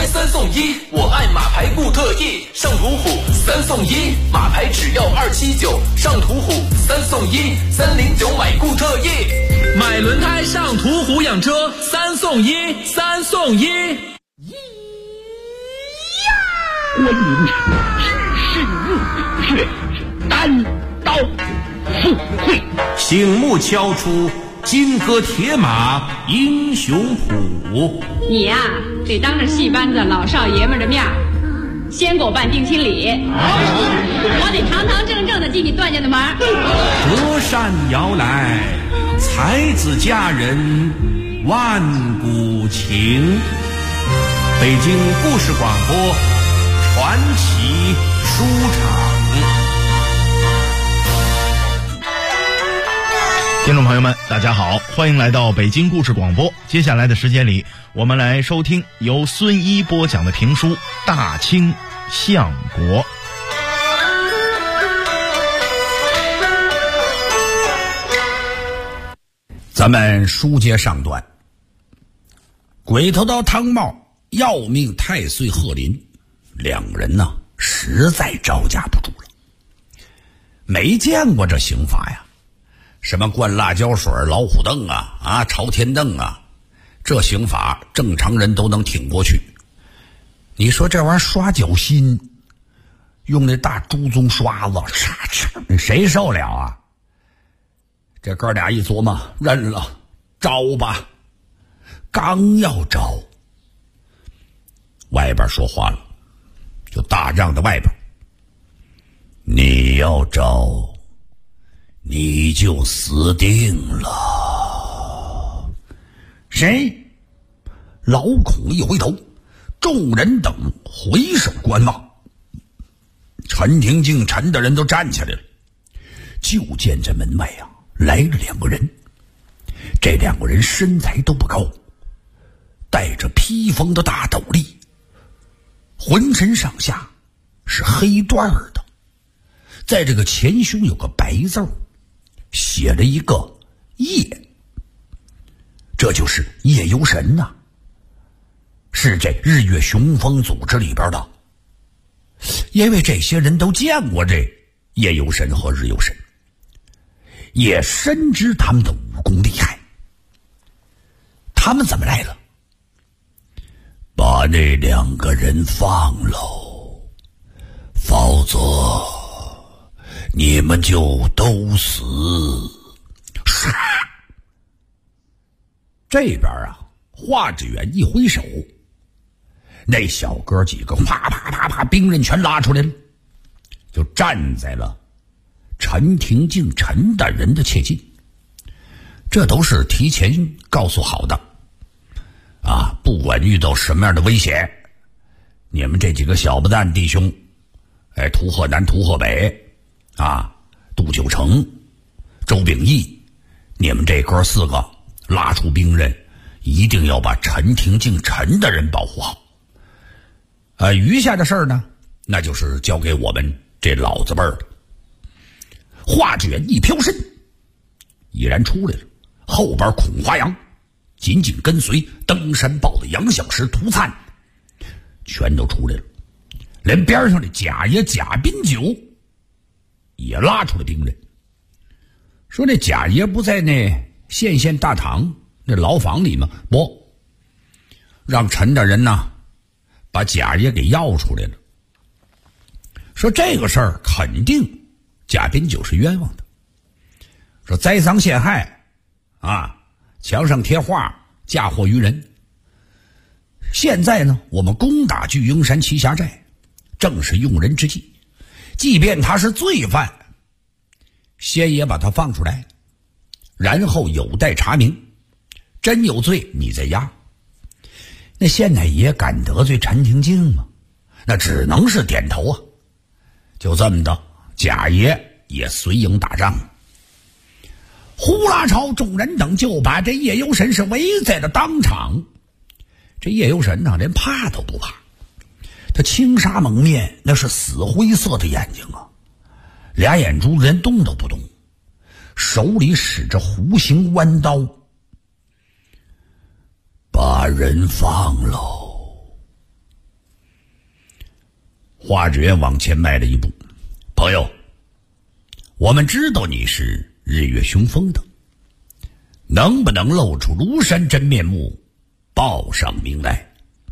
3送1，我爱马牌固特异，上途虎3送1，马牌只要279，上途虎3送1，309买固特异，买轮胎上途虎养车3送1，3送1。 观音只是入血，单刀赴会， 醒目敲出金戈铁马英雄谱。 你呀，得当着戏班子老少爷们的面先给我办定亲礼，我得堂堂正正的进你段家的门。 隔山摇来，才子佳人万古情。北京故事广播传奇书场。 听众朋友们大家好，欢迎来到北京故事广播。接下来的时间里，我们来收听由孙一播讲的评书《大清相国》。 咱们书接上段，鬼头刀汤茂要命太岁贺林，两人呢实在招架不住了。没见过这刑罚呀，什么灌辣椒水、老虎凳啊、朝天凳啊，这刑罚正常人都能挺过去。你说这玩意儿刷脚心，用那大猪鬃刷子，谁受了啊？这哥俩一琢磨，认了，招吧。刚要招，外边说话了，就大帐的外边，你要招，你就死定了。谁？老孔一回头，众人等回首观望，陈廷敬、陈大人都站起来了。就见这门外来了两个人，这两个人身材都不高，戴着披风的大斗笠，浑身上下是黑缎的，在这个前胸有个白字，写了一个夜，这就是夜游神呐，是这日月雄风组织里边的。因为这些人都见过这夜游神和日游神，也深知他们的武功厉害。他们怎么来了？把那两个人放喽，否则你们就都死。唰！这边华志远一挥手，那小哥几个啪啪啪啪，兵刃全拉出来了，就站在了陈廷敬、陈大人的切近。这都是提前告诉好的不管遇到什么样的危险，你们这几个小不蛋弟兄，涂鹤南、涂鹤北杜九成、周秉义，你们这哥四个拉出兵刃，一定要把陈廷敬、陈大人保护好。余下的事儿呢，那就是交给我们这老子辈儿的。华志远一飘身，已然出来了，后边孔华阳紧紧跟随，登山豹的杨小石、涂灿全都出来了，连边上的贾爷贾宾九也拉出了兵刃。说那贾爷不在那县大堂那牢房里吗？不，让陈大人把贾爷给要出来了。说这个事儿肯定贾宾九是冤枉的，说栽赃陷害墙上贴画，嫁祸于人。现在呢，我们攻打巨鹰山栖霞寨，正是用人之际。即便他是罪犯，先也把他放出来，然后有待查明，真有罪你再押。那县太爷敢得罪陈廷敬吗？那只能是点头就这么的，贾爷也随营打仗。呼啦超众人等就把这夜游神是围在了当场。这夜游神连怕都不怕，他青纱蒙面，那是死灰色的眼睛俩眼珠子连动都不动，手里使着弧形弯刀。把人放喽， 华志远往前迈了一步。朋友，我们知道你是日月雄风的，能不能露出庐山真面目，报上名来？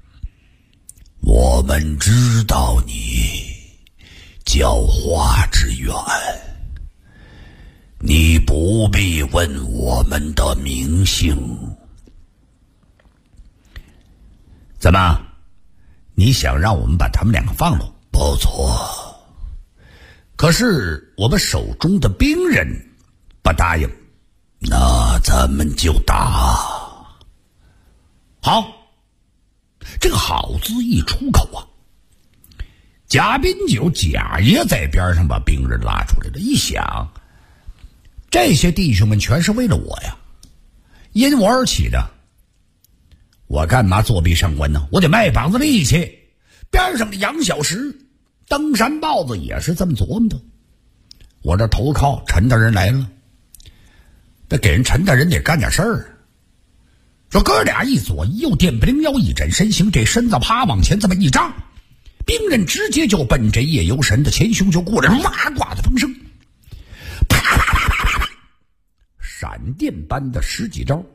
我们知道你叫华志远，你不必问我们的名姓。怎么，你想让我们把他们两个放了？不错，可是我们手中的兵人不答应，那咱们就打。好，这个好字一出口啊，贾宾九贾爷在边上把兵人拉出来了，一想，这些弟兄们全是为了我呀，因我而起的，我干嘛作壁上观呢？我得卖膀子力气。边上的杨小石、登山豹子也是这么琢磨的。我这投靠陈大人来了，得给人陈大人得干点事儿。说哥俩一左一右，电不灵腰一展身形，这身子啪往前这么一张，兵刃直接就奔这夜游神的前胸就过来，哇挂的风声，啪啪啪啪啪，闪电般的十几招，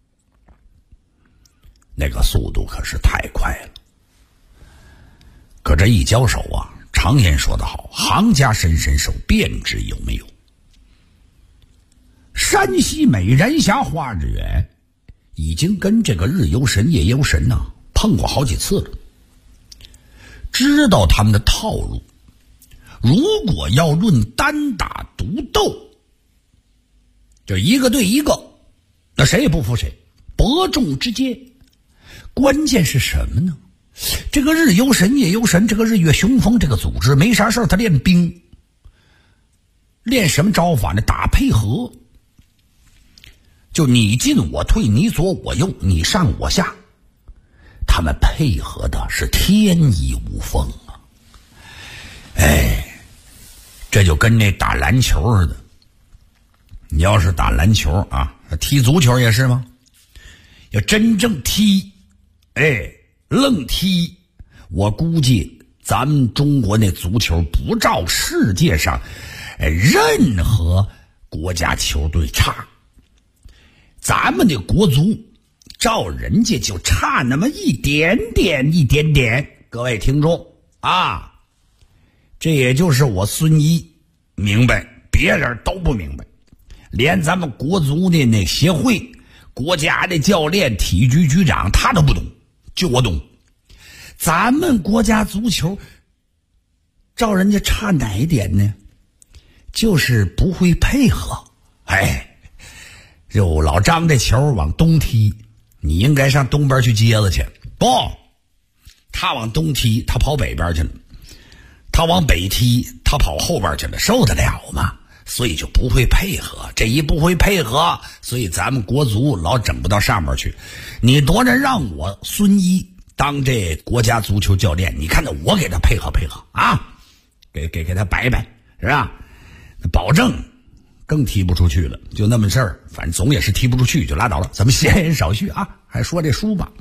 那个速度可是太快了。可这一交手啊，常言说得好，行家伸伸手便知有没有。山西美人峡华志远已经跟这个日游神夜游神呢碰过好几次了，知道他们的套路。如果要论单打独斗，就一个对一个，那谁也不服谁，伯仲之间。关键是什么呢？这个日游神夜游神，这个日月雄风这个组织没啥事他练兵，练什么招法呢？打配合，就你进我退，你左我右，你上我下，他们配合的是天衣无缝啊！哎，这就跟那打篮球似的。你要是打篮球啊，踢足球也是吗？要真正踢，哎，愣踢，我估计咱们中国那足球不照世界上任何国家球队差，咱们的国足照人家就差那么一点点。各位听众啊，这也就是我孙一明白，别人都不明白，连咱们国足的那协会、国家的教练、体育局局长他都不懂，就我懂。咱们国家足球照人家差哪一点呢？就是不会配合。哎，就老张这球往东踢，你应该上东边去接着去。不，他往东踢，他跑北边去了；他往北踢，他跑后边去了，受得了吗？所以就不会配合。这一不会配合，所以咱们国足老整不到上面去。你多人让我孙一当这国家足球教练，你看到我给他配合啊，给他摆摆，是吧？保证更踢不出去了，就那么事儿，反正总也是踢不出去就拉倒了。咱们闲言少叙啊，还说这书吧。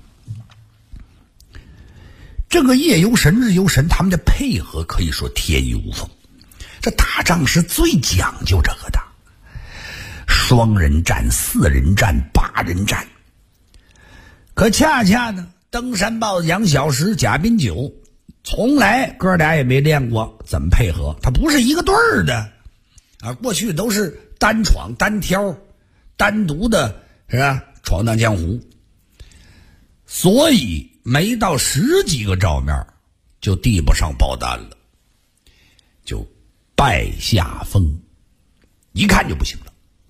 这个夜游神、日游神，他们的配合可以说天衣无缝。这打仗是最讲究这个的，双人战、四人战、八人战。可恰恰呢，登山豹子杨小石、贾宾九从来哥俩也没练过怎么配合，他不是一个队儿的啊，过去都是单闯单挑，单独的是吧？闯荡江湖，所以没到10几个照面就递不上报单了，就败下风，一看就不行了。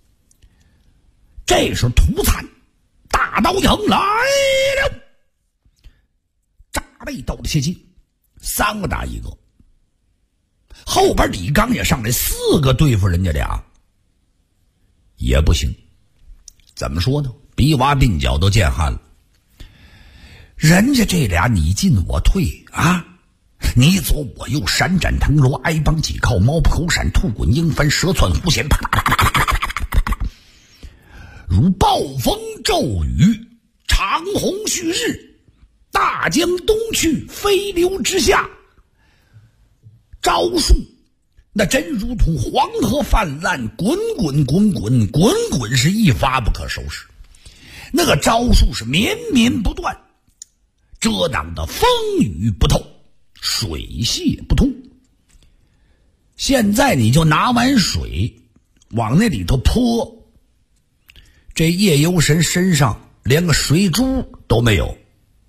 这时候涂灿大刀一横来了，扎背斗的切进，3个打1个。后边李刚也上来，4个对付人家俩也不行。怎么说呢？逼娃鬓角都见汗了。人家这俩你进我退啊，你左我右，闪展腾挪，挨帮挤靠，猫扑口闪，兔滚鹰翻，蛇窜虎显，啪啪啪啪啪啪啪，如暴风骤雨，长虹旭日，大江东去，飞流直下。 招数那真如同黄河泛滥，滚滚是一发不可收拾。那个招数是绵绵不断，遮挡的风雨不透，水泄不通。现在你就拿碗水往那里头泼，这夜游神身上连个水珠都没有，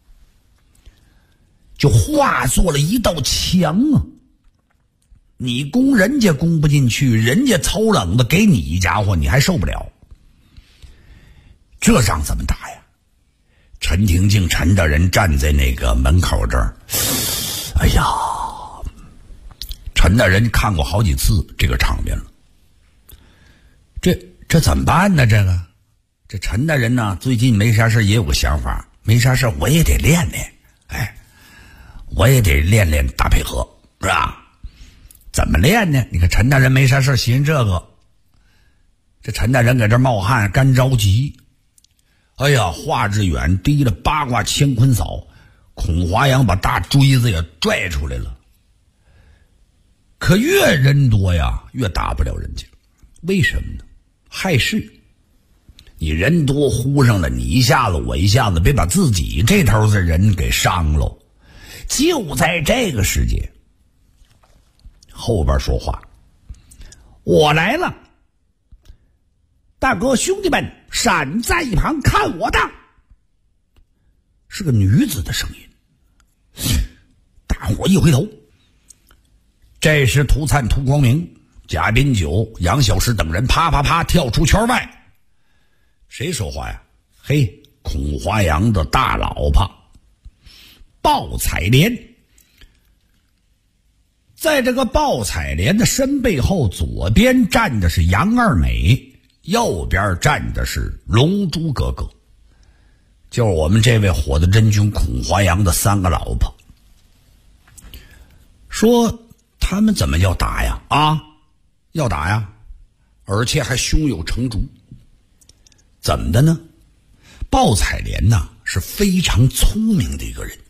就化作了一道墙啊！你攻人家攻不进去，人家凑冷的给你一家伙，你还受不了。这仗怎么打呀？陈廷敬陈大人站在那个门口这儿，哎呀，陈大人看过好几次这个场面了。这怎么办呢？这陈大人呢，最近没啥事也有个想法，没啥事我也得练练，我也得练练大配合，是吧？怎么练呢？你看陈大人没啥事寻这个，这陈大人搁这冒汗干着急。哎呀，华志远提了八卦乾坤扫，孔华阳把大锥子也拽出来了。可越人多呀，越打不了人家。为什么呢？害事。你人多呼上了，你一下子我一下子，别把自己这头的人给伤了。就在这个时节，后边说话，我来了，大哥兄弟们闪在一旁看我的。是个女子的声音。大伙一回头，这时涂灿、涂光明、贾宾九、杨小石等人啪啪啪跳出圈外。谁说话呀？嘿，孔华阳的大老婆鲍彩莲。在这个鲍彩莲的身背后，左边站的是杨二美，右边站的是龙珠哥哥，就是我们这位火的真君孔华阳的三个老婆。说他们怎么要打呀？要打呀，而且还胸有成竹。怎么的呢？鲍彩莲呢是非常聪明的一个人。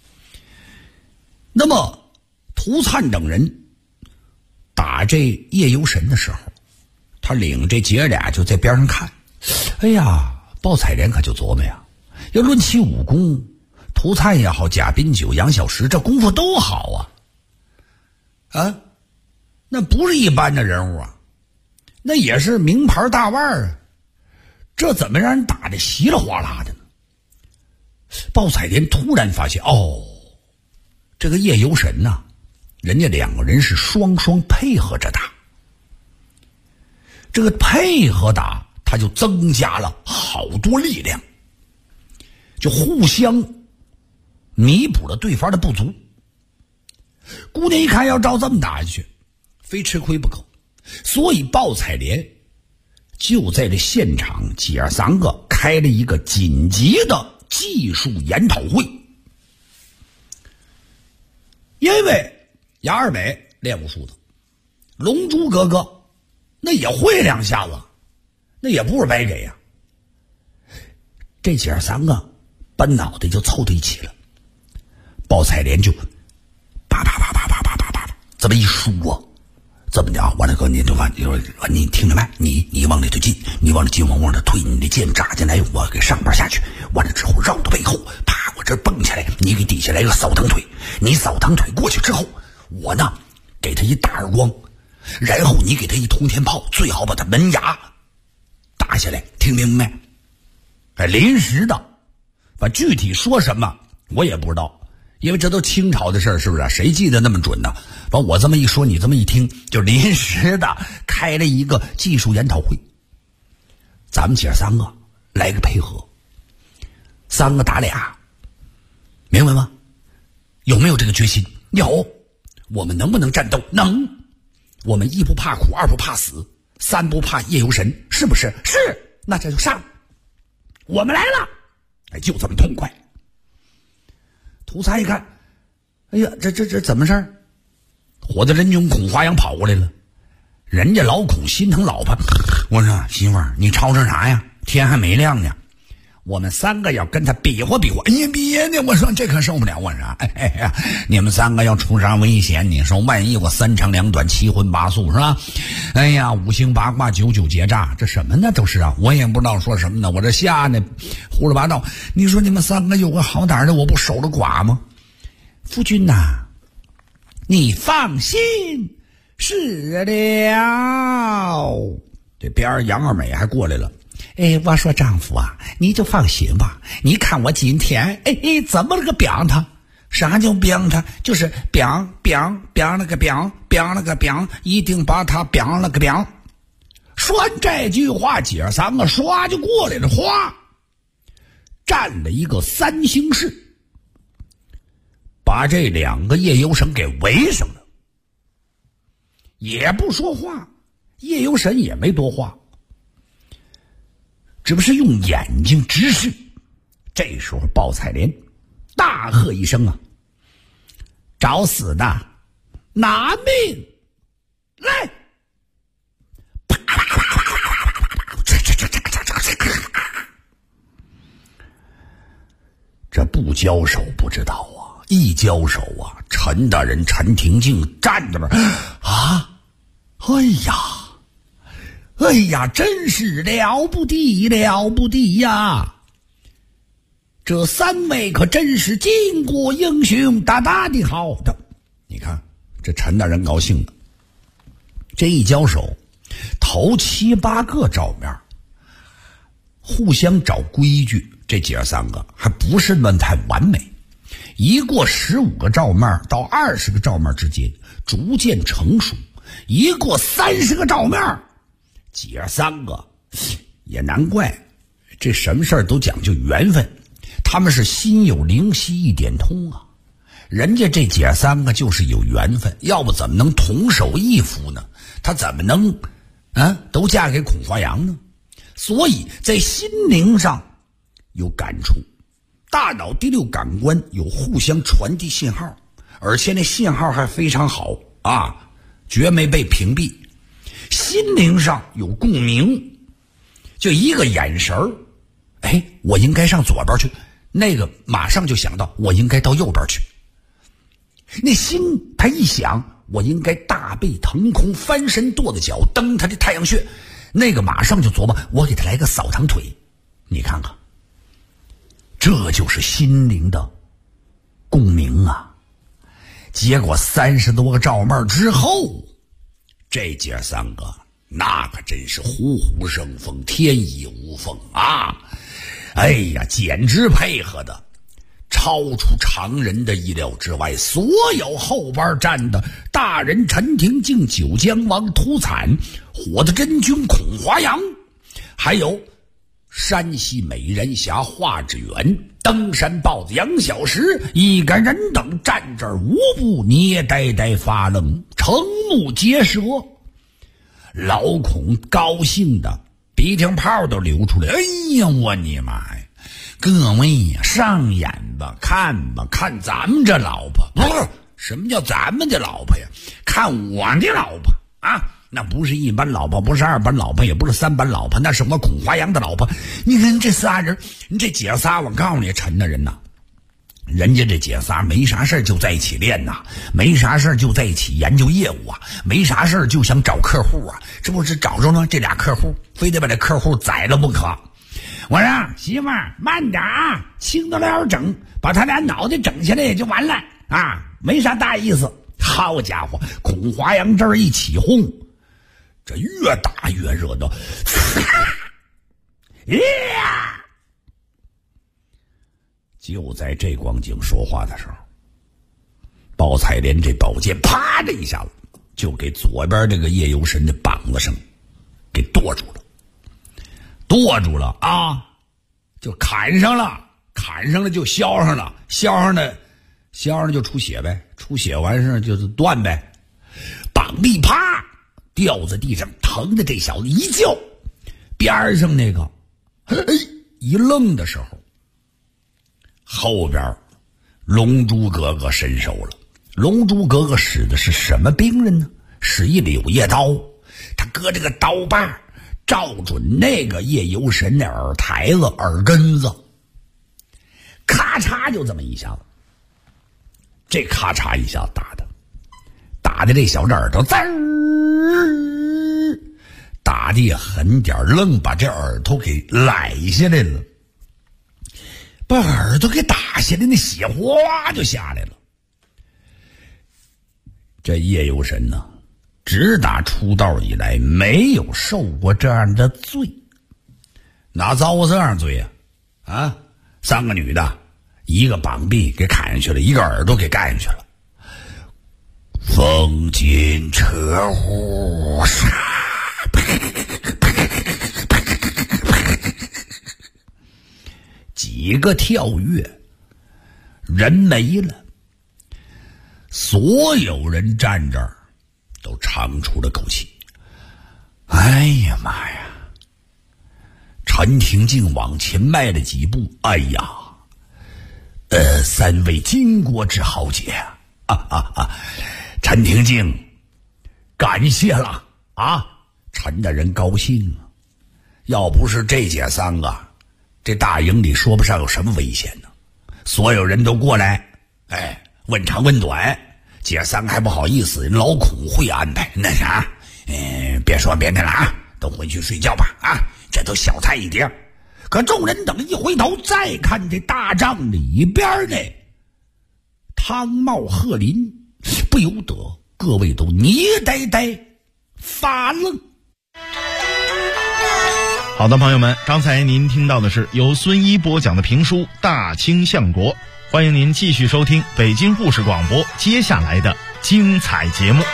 那么涂灿等人打这夜游神的时候，他领这姐俩就在边上看。哎呀，鲍彩莲可就琢磨呀，要论起武功，涂灿也好，贾宾九、杨小石这功夫都好啊，那不是一般的人物啊，那也是名牌大腕啊，这怎么让人打得稀里哗啦的呢？鲍彩莲突然发现，这个夜游神呐，人家两个人是双双配合着打。这个配合打，他就增加了好多力量，就互相弥补了对方的不足。姑娘一看要照这么打下去，非吃亏不可，所以鲍彩莲就在这现场姐儿三个开了一个紧急的技术研讨会。因为杨二美练武术的，龙珠哥哥那也会两下子，那也不是白给呀。这姐儿三个把脑袋就凑到一起了，鲍彩莲就叭这么一输啊，怎么的啊？完了哥，你听着没？你往里头进，你往里进，往里退，你的剑扎进来，我给上边下去。完了之后绕到背后，啪，我这蹦起来，你给底下来个扫堂腿，你扫堂腿过去之后，我呢给他一大耳光，然后你给他一通天炮，最好把他门牙打下来，听明白没？临时的，把具体说什么我也不知道。因为这都清朝的事儿，是不是？谁记得那么准呢？把我这么一说，你这么一听，就临时的开了一个技术研讨会。咱们姐三个来个配合，三个打俩，明白吗？有没有这个决心？有。我们能不能战斗？能。我们一不怕苦，二不怕死，三不怕夜游神，是不是？是。那这就上，我们来了。就这么痛快。涂灿一看，哎呀，这怎么事儿？火的人中孔华阳跑过来了，人家老孔心疼老婆，我说媳妇儿，你吵吵啥呀？天还没亮呢。 我们3个要跟他比划比划。哎呀，别的，我说这可受不了，我说，哎呀，你们3个要出啥危险？你说万一我3长2短7荤8素是吧？哎呀，5行8卦9九结诈，这什么呢？都是啊，我也不知道说什么呢，我这瞎呢，胡说八道。你说你们3个有个好歹的，我不守了寡吗？夫君呐，你放心，是了。这边杨二美还过来了。哎，我说丈夫啊，你就放心吧。你看我今天，怎么了个表他？啥叫表他？就是表了个表了个表，一定把他表了个表。说完这句话，姐3个唰就过来了，哗，站了一个3星式，把这2个夜游神给围上了，也不说话。夜游神也没多话，只不是用眼睛直视。这时候鲍彩莲大喝一声啊，找死的，拿命来！这不交手不知道啊，一交手啊，陈大人陈廷敬站在那儿啊，哎呀，真是了不地了不地呀！这3位可真是巾帼英雄，大大的好的。你看这陈大人高兴的，这一交手，头7、8个照面，互相找规矩。这姐3个还不是那么太完美，一过15个照面到20个照面之间逐渐成熟，一过30个照面，姐3个也难怪，这什么事儿都讲究缘分，他们是心有灵犀一点通啊。人家这姐3个就是有缘分，要不怎么能同手一夫呢？他怎么能都嫁给孔华阳呢？所以在心灵上有感触，大脑第6感官有互相传递信号，而且那信号还非常好啊，绝没被屏蔽。心灵上有共鸣，就一个眼神儿，我应该上左边去，那个马上就想到我应该到右边去。那心他一想，我应该大背腾空，翻身跺着脚，蹬他的太阳穴，那个马上就琢磨我给他来个扫堂腿。你看看，这就是心灵的共鸣啊。结果30多个照面之后，这姐3个那可真是虎虎生风，天衣无缝啊！哎呀，简直配合的超出常人的意料之外。所有后边站的大人陈廷敬、九江王屠惨、火的真君孔华阳，还有山西美人侠华志远、登山豹子杨小石一个人等站这儿，无不捏呆呆发愣，瞠目结舌。老孔高兴的鼻涕泡都流出来，哎呀，我你妈呀！各位呀，上眼吧，看吧，看咱们这老婆，不是什么叫咱们的老婆呀？看我的老婆啊！那不是一般老婆，不是2班老婆，也不是3班老婆，那是我孔华阳的老婆。你看这仨人，你这姐仨，我告诉你，陈大人呐，人家这姐仨没啥事就在一起练呐，没啥事就在一起研究业务啊，没啥事就想找客户啊，这不是找着了这俩客户，非得把这客户宰了不可。我说媳妇儿慢点啊，轻得了整，把他俩脑袋整下来也就完了啊，没啥大意思。好家伙，孔华阳这儿一起哄，这越打越热闹。就在这光景说话的时候，包彩莲这宝剑啪的一下子就给左边这个夜游神的膀子上给剁住了，剁住了啊，就砍上了，砍上了就削上了，削上了就出血呗，出血完事就是断呗。膀臂啪掉在地上，疼的这小子一叫，边上那个一愣的时候，后边龙珠哥哥伸手了。龙珠哥哥使的是什么兵刃呢？使一柳叶刀，他搁这个刀把照准那个叶游神的耳台子、耳根子，咔嚓就这么一下子。这咔嚓一下打的这小耳朵滋儿，打的也狠点，愣把这耳朵给揽下来了，把耳朵给打下来，那血哗就下来了。这叶游神呢，直打出道以来没有受过这样的罪，哪遭过这样罪啊？3个女的，一个膀臂给砍下去了，一个耳朵给干下去了。风金车祸杀，几个跳跃，人没了。所有人站这儿都长出了口气。哎呀妈呀！陈廷敬往前迈了几步，哎呀，3位巾帼之豪杰陈廷敬，感谢了啊！陈大人高兴啊！要不是这姐3个，这大营里说不上有什么危险呢。所有人都过来，问长问短，姐3个还不好意思，老孔会安排。那啥，别说别的了啊，都回去睡觉吧啊！这都小菜一碟。可众人等一回头，再看这大帐里边呢，汤茂鹤林，不由得各位都捏呆呆发愣。 好的，朋友们，刚才您听到的是由孙一播讲的评书《大清相国》，欢迎您继续收听北京故事广播接下来的精彩节目。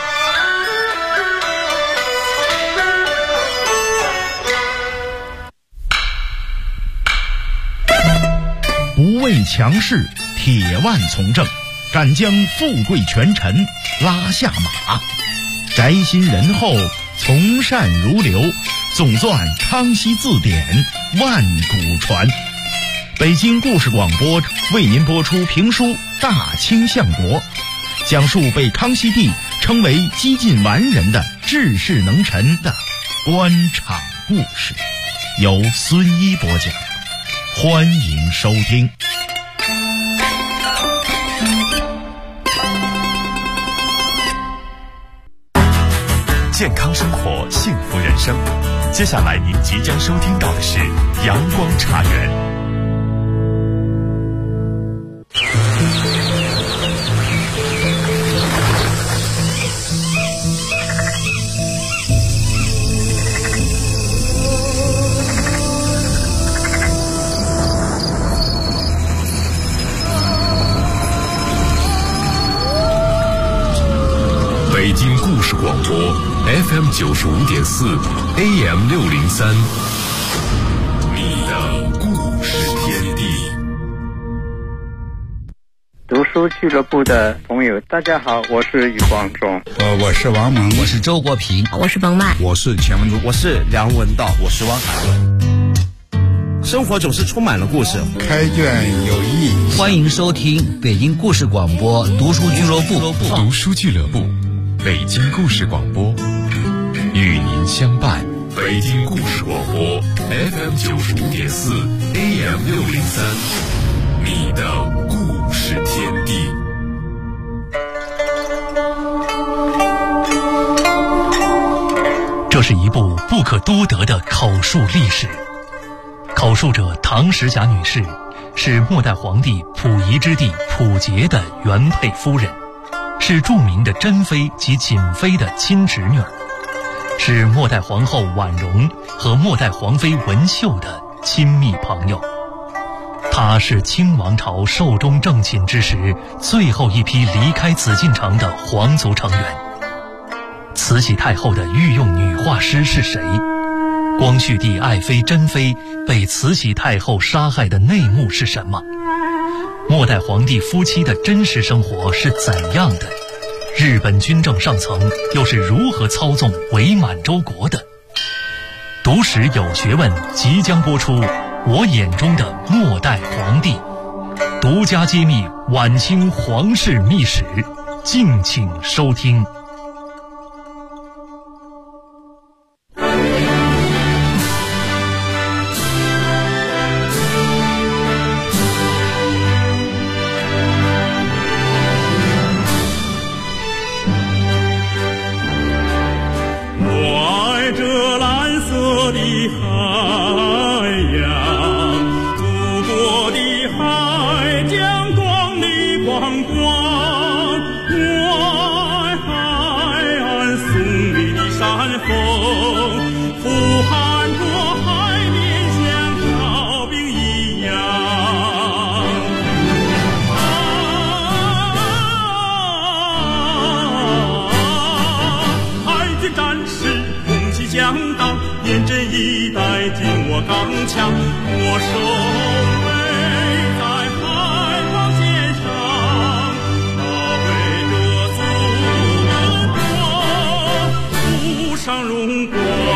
不畏强势，铁腕从政，敢将富贵权臣拉下马，宅心仁厚，从善如流，总算康熙字典万古传。北京故事广播为您播出评书《大清相国》，讲述被康熙帝称为几近完人的治世能臣的官场故事，由孙一播讲，欢迎收听。 健康生活，幸福人生。接下来您即将收听到的是阳光茶园。 北京故事广播 FM 95.4 AM 603，你的故事天地。 读书俱乐部的朋友，大家好，我是余光中。 我是王蒙， 我是周国平， 我是冯曼， 我是钱文如，我是梁文道，我是汪海伦。生活总是充满了故事， 开卷有益。 欢迎收听北京故事广播读书俱乐部。 读书俱乐部，北京故事广播，与您相伴。北京故事广播 FM 95.4 AM 603，你的故事天地。 这是一部不可多得的口述历史。口述者唐时霞女士是末代皇帝溥仪之弟溥杰的原配夫人，是著名的珍妃及瑾妃的亲侄女，是末代皇后婉容和末代皇妃文秀的亲密朋友。她是清王朝寿终正寝之时最后一批离开紫禁城的皇族成员。慈禧太后的御用女画师是谁？光绪帝爱妃珍妃被慈禧太后杀害的内幕是什么？末代皇帝夫妻的真实生活是怎样的？日本军政上层又是如何操纵伪满洲国的？读史有学问即将播出，我眼中的末代皇帝，独家揭秘晚清皇室秘史，敬请收听。 我刚强，我守卫在海防线上，保卫着祖国无上荣光。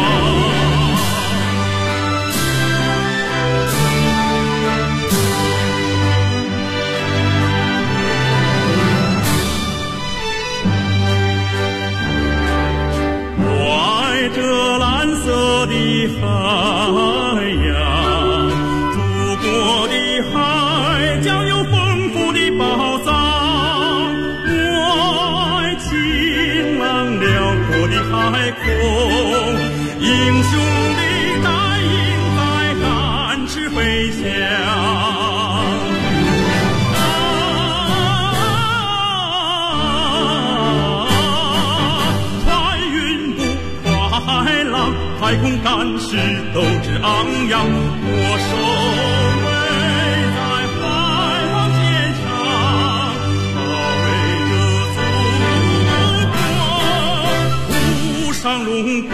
这蓝色的海洋，祖国的海将有丰富的宝藏。我爱晴朗辽阔的海空，英雄的带领在展翅飞翔。太空战士斗志昂扬，我守卫在海防线上，保卫着祖国无上荣光。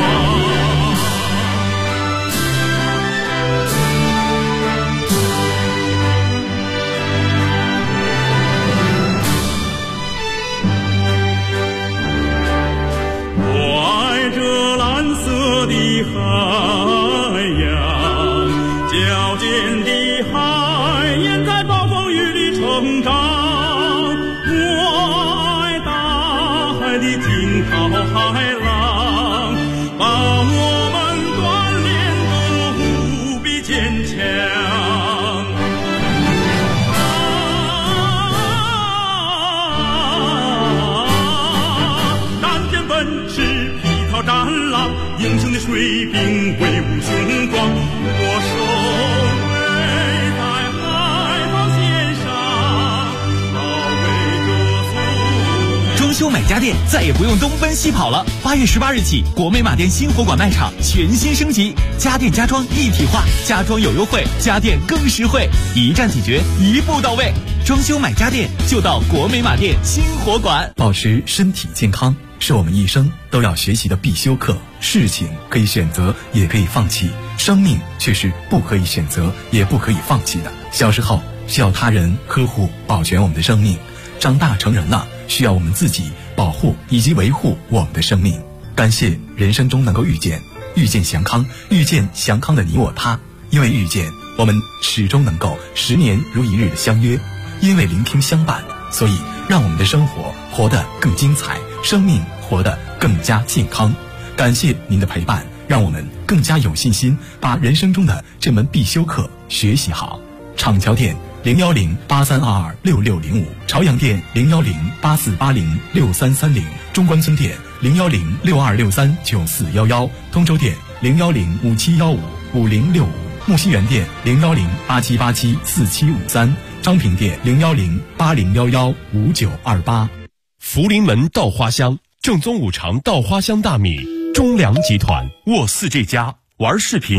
的海洋，矫健的海燕在暴风雨里成长。我爱大海的惊涛骇浪，把我们锻炼得无比坚强。单肩奔驰，披头战狼。英雄的水兵威武雄壮，我守卫在海防线上，保卫着装修买家电再也不用东奔西跑了。8月18日起，国美马店新火馆卖场全新升级，家电家装一体化，家装有优惠，家电更实惠，一站解决，一步到位。装修买家电就到国美马店新火馆。 保持身体健康是我们一生都要学习的必修课。事情可以选择，也可以放弃，生命却是不可以选择，也不可以放弃的。小时候需要他人呵护保全我们的生命，长大成人了需要我们自己保护以及维护我们的生命。感谢人生中能够遇见祥康，遇见祥康的你我他。因为遇见，我们始终能够10年如一日的相约；因为聆听相伴，所以让我们的生活活得更精彩，生命活得更加健康。感谢您的陪伴，让我们更加有信心把人生中的这门必修课学习好。厂桥店01083226605，朝阳店01084806330，中关村店01062639411，通州店01057155065，木樨园店01087874753，昌平店01080115928。 福临门稻花香，正宗五常稻花香大米，中粮集团沃4这家玩视频。